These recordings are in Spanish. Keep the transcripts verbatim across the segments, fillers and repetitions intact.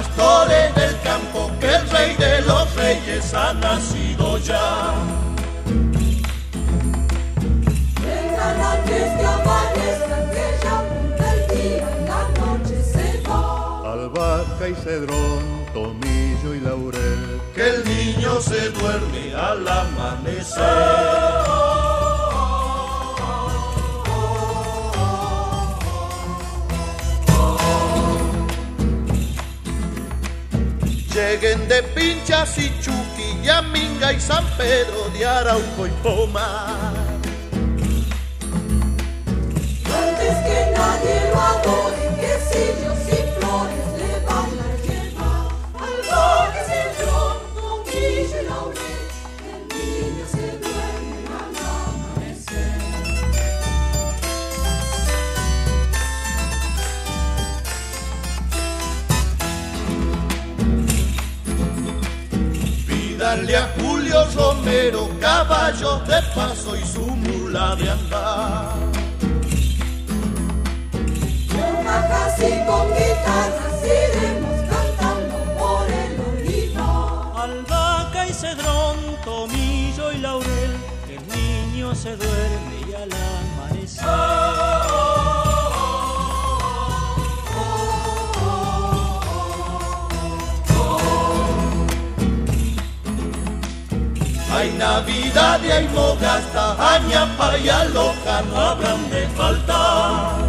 pastores del campo, que el rey de los reyes ha nacido ya. Vengan antes que amanezca, que ya apunta el día y la noche se va. Albahaca y cedrón, tomillo y laurel, que el niño se duerme al amanecer. Lleguen de Pinchas y Chuqui, Yaminga y San Pedro de Arauco y Pomar. Antes que nadie lo adore, que sillos y flores le van a llevar. Albahaca y cedrón, tomillo y laurel, el niño se duerme al amanecer. Pídanle a Julio Romero caballos de paso y su mula de andar. Casi con guitarras iremos cantando por el olivar. Albahaca y cedrón, tomillo y laurel, que el niño se duerme y al amanecer. Hay Navidad y hay mogasta, añapa y aloja no habrán de faltar.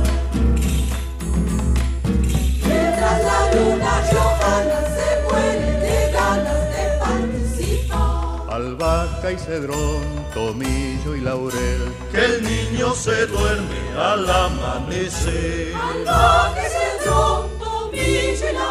La luna Johanna se muere de ganas de participar. albahaca y cedrón, tomillo y laurel, que el niño se duerme al amanecer. Albahaca y cedrón, tomillo y laurel.